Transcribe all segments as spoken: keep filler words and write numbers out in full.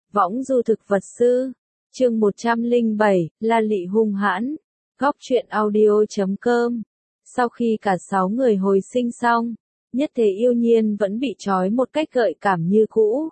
Võng du thực vật sư. Chương một trăm lẻ bảy, La Lị hung hãn. Góc truyện audio chấm com. Sau khi cả sáu người hồi sinh xong, Nhất Thế Yêu Nhiên vẫn bị trói một cách gợi cảm như cũ.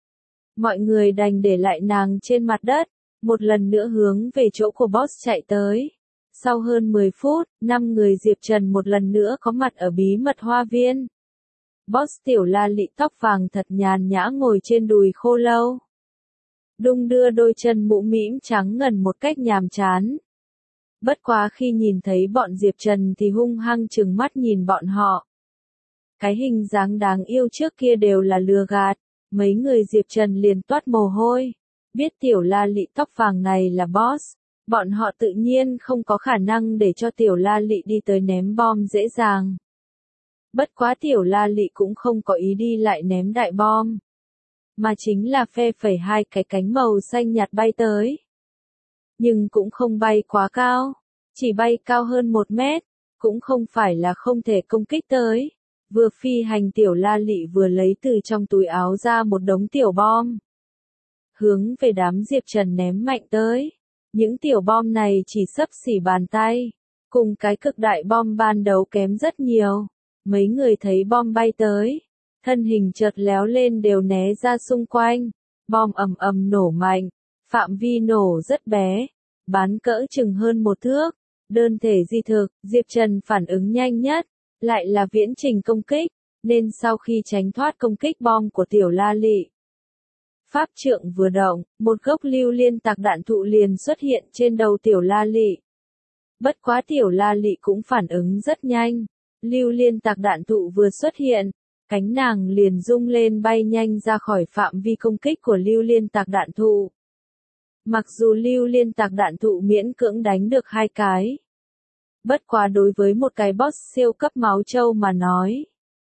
Mọi người đành để lại nàng trên mặt đất, một lần nữa hướng về chỗ của boss chạy tới. Sau hơn mười phút, năm người Diệp Trần một lần nữa có mặt ở bí mật hoa viên. Boss tiểu La Lị tóc vàng thật nhàn nhã ngồi trên đùi khô lâu, đung đưa đôi chân mũ mĩm trắng ngần một cách nhàm chán. Bất quá khi nhìn thấy bọn Diệp Trần thì hung hăng trừng mắt nhìn bọn họ. Cái hình dáng đáng yêu trước kia đều là lừa gạt, mấy người Diệp Trần liền toát mồ hôi. Biết tiểu La Lị tóc vàng này là boss, bọn họ tự nhiên không có khả năng để cho tiểu La Lị đi tới ném bom dễ dàng. Bất quá tiểu La Lị cũng không có ý đi lại ném đại bom, mà chính là phe phẩy hai cái cánh màu xanh nhạt bay tới. Nhưng cũng không bay quá cao, chỉ bay cao hơn một mét, cũng không phải là không thể công kích tới. Vừa phi hành tiểu La Lị vừa lấy từ trong túi áo ra một đống tiểu bom, hướng về đám Diệp Trần ném mạnh tới. Những tiểu bom này chỉ xấp xỉ bàn tay, cùng cái cực đại bom ban đầu kém rất nhiều. Mấy người thấy bom bay tới, thân hình chợt léo lên đều né ra xung quanh. Bom ầm ầm nổ mạnh, phạm vi nổ rất bé, bán cỡ chừng hơn một thước. Đơn thể di thực, Diệp Trần phản ứng nhanh nhất, lại là viễn trình công kích, nên sau khi tránh thoát công kích bom của tiểu La Lị, pháp trượng vừa động, một gốc lưu liên tạc đạn thụ liền xuất hiện trên đầu tiểu La Lị. Bất quá tiểu La Lị cũng phản ứng rất nhanh, lưu liên tạc đạn thụ vừa xuất hiện, cánh nàng liền rung lên bay nhanh ra khỏi phạm vi công kích của lưu liên tạc đạn thụ. Mặc dù lưu liên tạc đạn thụ miễn cưỡng đánh được hai cái, bất quá đối với một cái boss siêu cấp máu trâu mà nói,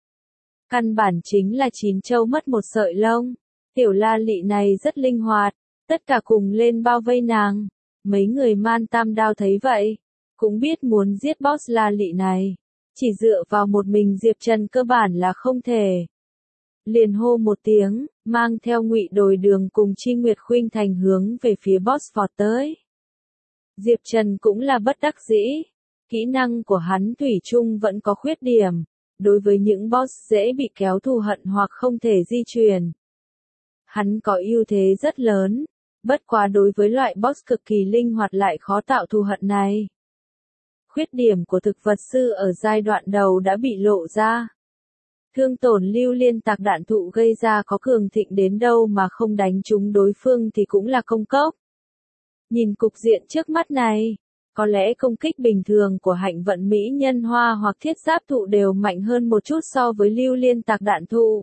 căn bản chính là chín trâu mất một sợi lông. Tiểu La Lị này rất linh hoạt, tất cả cùng lên bao vây nàng. Mấy người Man Tam Đao thấy vậy, cũng biết muốn giết boss La Lị này, chỉ dựa vào một mình Diệp Trần cơ bản là không thể. Liền hô một tiếng, mang theo Ngụy Đồi Đường cùng Chi Nguyệt Khuynh Thành hướng về phía boss vọt tới. Diệp Trần cũng là bất đắc dĩ, kỹ năng của hắn thủy chung vẫn có khuyết điểm, đối với những boss dễ bị kéo thù hận hoặc không thể di chuyển, hắn có ưu thế rất lớn. Bất quá đối với loại boss cực kỳ linh hoạt lại khó tạo thù hận này, khuyết điểm của thực vật sư ở giai đoạn đầu đã bị lộ ra. Thương tổn lưu liên tạc đạn thụ gây ra có cường thịnh đến đâu mà không đánh trúng đối phương thì cũng là công cốc. Nhìn cục diện trước mắt này, có lẽ công kích bình thường của hạnh vận mỹ nhân hoa hoặc thiết giáp thụ đều mạnh hơn một chút so với lưu liên tạc đạn thụ.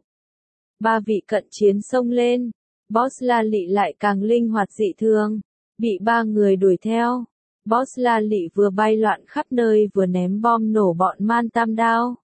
Ba vị cận chiến xông lên, boss La Lị lại càng linh hoạt dị thường, bị ba người đuổi theo. Boss La Lị vừa bay loạn khắp nơi vừa ném bom nổ bọn Man Tam Đao.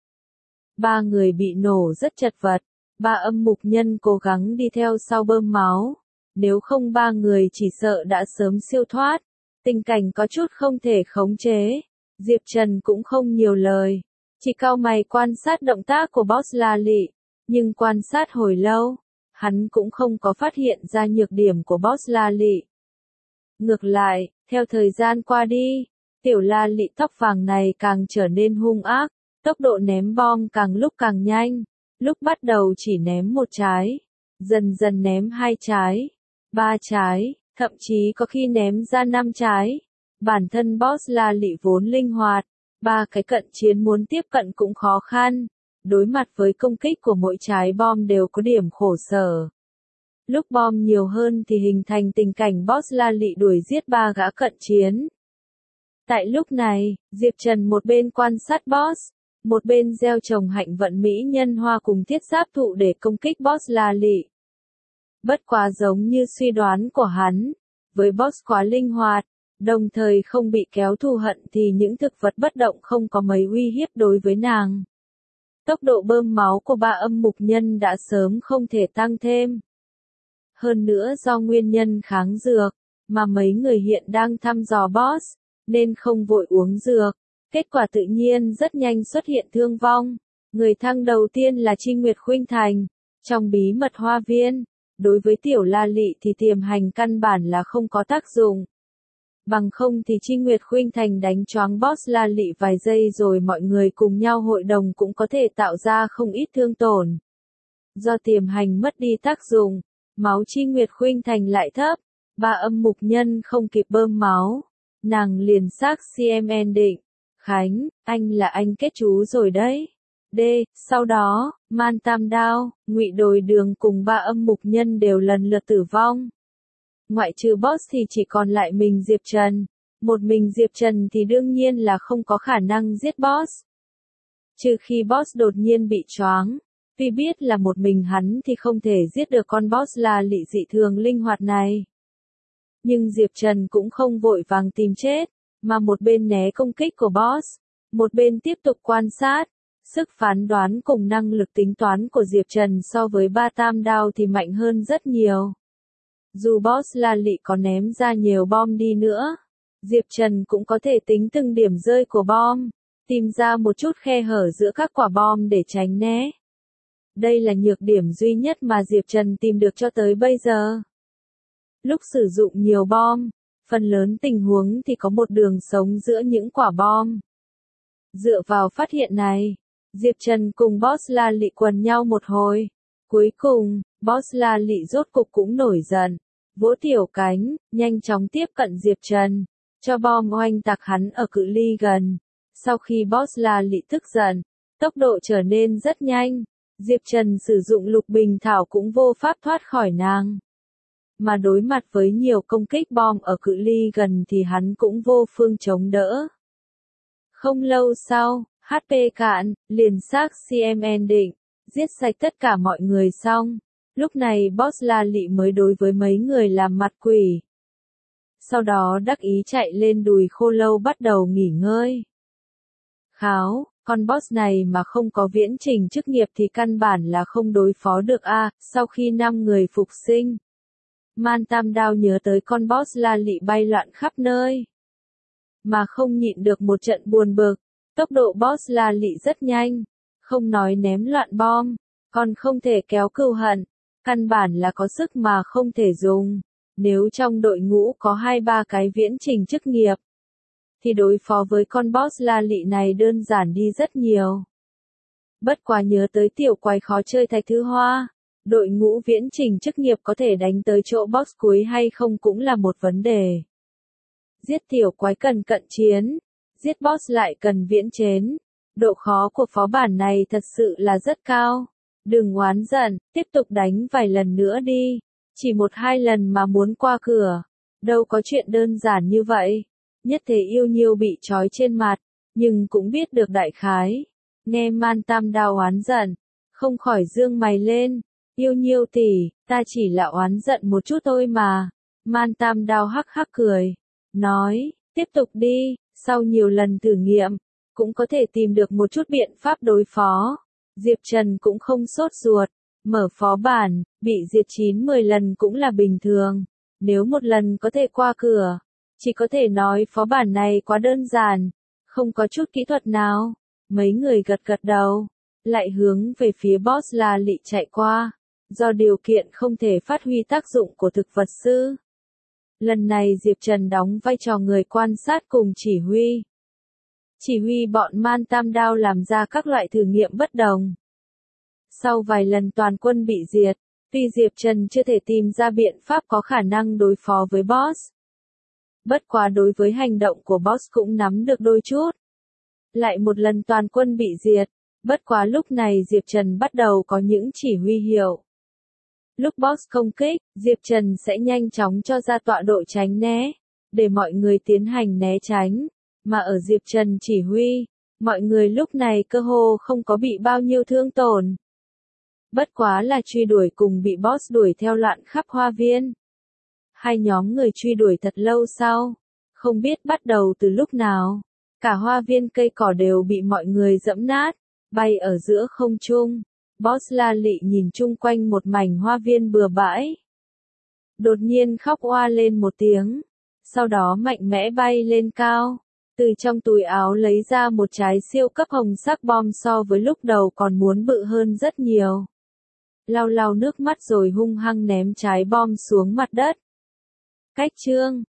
Ba người bị nổ rất chật vật, ba âm mục nhân cố gắng đi theo sau bơm máu, nếu không ba người chỉ sợ đã sớm siêu thoát. Tình cảnh có chút không thể khống chế, Diệp Trần cũng không nhiều lời, chỉ cau mày quan sát động tác của boss La Lị, nhưng quan sát hồi lâu, hắn cũng không có phát hiện ra nhược điểm của boss La Lị. Ngược lại, theo thời gian qua đi, tiểu La Lị tóc vàng này càng trở nên hung ác, tốc độ ném bom càng lúc càng nhanh, lúc bắt đầu chỉ ném một trái, dần dần ném hai trái, ba trái, thậm chí có khi ném ra năm trái. Bản thân boss La Lị vốn linh hoạt, ba cái cận chiến muốn tiếp cận cũng khó khăn, đối mặt với công kích của mỗi trái bom đều có điểm khổ sở. Lúc bom nhiều hơn thì hình thành tình cảnh boss La Lị đuổi giết ba gã cận chiến. Tại lúc này, Diệp Trần một bên quan sát boss, một bên gieo trồng hạnh vận mỹ nhân hoa cùng thiết giáp thụ để công kích boss La Lị. Bất quá giống như suy đoán của hắn, với boss quá linh hoạt, đồng thời không bị kéo thù hận thì những thực vật bất động không có mấy uy hiếp đối với nàng. Tốc độ bơm máu của ba âm mục nhân đã sớm không thể tăng thêm. Hơn nữa do nguyên nhân kháng dược, mà mấy người hiện đang thăm dò boss, nên không vội uống dược. Kết quả tự nhiên rất nhanh xuất hiện thương vong. Người thăng đầu tiên là Chi Nguyệt Khuynh Thành. Trong bí mật hoa viên, Đối với tiểu La Lị thì tiềm hành căn bản là không có tác dụng. Bằng không thì Chi Nguyệt Khuynh Thành đánh choáng boss La Lị vài giây rồi mọi người cùng nhau hội đồng cũng có thể tạo ra không ít thương tổn. Do tiềm hành mất đi tác dụng, máu Chi Nguyệt Khuynh Thành lại thấp, Ba Âm Mục Nhân không kịp bơm máu, nàng liền xác xê em en định, Khánh, anh là anh kết chú rồi đấy. D. Sau đó, Man Tam Đao, Ngụy Đồi Đường cùng Ba Âm Mục Nhân đều lần lượt tử vong. Ngoại trừ boss thì chỉ còn lại mình Diệp Trần. Một mình Diệp Trần thì đương nhiên là không có khả năng giết boss. Trừ khi boss đột nhiên bị choáng. Vì biết là một mình hắn thì không thể giết được con boss La Lị dị thường linh hoạt này. Nhưng Diệp Trần cũng không vội vàng tìm chết, mà một bên né công kích của boss, một bên tiếp tục quan sát. Sức phán đoán cùng năng lực tính toán của Diệp Trần so với Ba Tam Đao thì mạnh hơn rất nhiều. Dù boss La Lị có ném ra nhiều bom đi nữa, Diệp Trần cũng có thể tính từng điểm rơi của bom, tìm ra một chút khe hở giữa các quả bom để tránh né. Đây là nhược điểm duy nhất mà Diệp Trần tìm được cho tới bây giờ. Lúc sử dụng nhiều bom, phần lớn tình huống thì có một đường sống giữa những quả bom. Dựa vào phát hiện này, Diệp Trần cùng boss La Lị quần nhau một hồi. Cuối cùng, boss La Lị rốt cục cũng nổi giận, vỗ tiểu cánh, nhanh chóng tiếp cận Diệp Trần, cho bom oanh tạc hắn ở cự ly gần. Sau khi boss La Lị tức giận, tốc độ trở nên rất nhanh, Diệp Trần sử dụng Lục Bình Thảo cũng vô pháp thoát khỏi nàng. Mà đối mặt với nhiều công kích bom ở cự ly gần thì hắn cũng vô phương chống đỡ. Không lâu sau, hát pê cạn, liền xác xê em en định, giết sạch tất cả mọi người xong. Lúc này boss La Lị mới đối với mấy người làm mặt quỷ. Sau đó đắc ý chạy lên đùi Khô Lâu bắt đầu nghỉ ngơi. Kháo, con boss này mà không có viễn trình chức nghiệp thì căn bản là không đối phó được a. À, sau khi năm người phục sinh, Man Tam Đao nhớ tới con boss La Lị bay loạn khắp nơi, mà không nhịn được một trận buồn bực. Tốc độ boss La Lị rất nhanh, không nói ném loạn bom, còn không thể kéo cừu hận, căn bản là có sức mà không thể dùng. Nếu trong đội ngũ có hai ba cái viễn trình chức nghiệp, thì đối phó với con boss La Lị này đơn giản đi rất nhiều. Bất quá nhớ tới tiểu quái khó chơi Thạch Thư Hoa, đội ngũ viễn trình chức nghiệp có thể đánh tới chỗ boss cuối hay không cũng là một vấn đề. Giết tiểu quái cần cận chiến, giết boss lại cần viễn chến. Độ khó của phó bản này thật sự là rất cao. Đừng oán giận, tiếp tục đánh vài lần nữa đi. Chỉ một hai lần mà muốn qua cửa. Đâu có chuyện đơn giản như vậy. Nhất Thế Yêu Nhiêu bị trói trên mặt, nhưng cũng biết được đại khái. Nghe Man Tam Đao oán giận, không khỏi dương mày lên. Yêu Nhiêu tỷ, ta chỉ là oán giận một chút thôi mà. Man Tam Đao hắc hắc cười, nói, tiếp tục đi. Sau nhiều lần thử nghiệm, cũng có thể tìm được một chút biện pháp đối phó. Diệp Trần cũng không sốt ruột, mở phó bản, bị diệt chín mười lần cũng là bình thường. Nếu một lần có thể qua cửa, chỉ có thể nói phó bản này quá đơn giản, không có chút kỹ thuật nào. Mấy người gật gật đầu, lại hướng về phía boss La Lị chạy qua. Do điều kiện không thể phát huy tác dụng của thực vật sư, lần này Diệp Trần đóng vai trò người quan sát cùng chỉ huy. Chỉ huy bọn Man Tam Đao làm ra các loại thử nghiệm bất đồng. Sau vài lần toàn quân bị diệt, tuy Diệp Trần chưa thể tìm ra biện pháp có khả năng đối phó với boss. Bất quá đối với hành động của boss cũng nắm được đôi chút. Lại một lần toàn quân bị diệt, bất quá lúc này Diệp Trần bắt đầu có những chỉ huy hiệu. Lúc boss công kích, Diệp Trần sẽ nhanh chóng cho ra tọa độ tránh né, để mọi người tiến hành né tránh, mà ở Diệp Trần chỉ huy, mọi người lúc này cơ hồ không có bị bao nhiêu thương tổn. Bất quá là truy đuổi cùng bị boss đuổi theo loạn khắp hoa viên. Hai nhóm người truy đuổi thật lâu sau, không biết bắt đầu từ lúc nào, cả hoa viên cây cỏ đều bị mọi người dẫm nát, bay ở giữa không trung. Boss La Lị nhìn chung quanh một mảnh hoa viên bừa bãi. Đột nhiên khóc oa lên một tiếng. Sau đó mạnh mẽ bay lên cao. Từ trong túi áo lấy ra một trái siêu cấp hồng sắc bom so với lúc đầu còn muốn bự hơn rất nhiều. lau lau nước mắt rồi hung hăng ném trái bom xuống mặt đất. Cách chương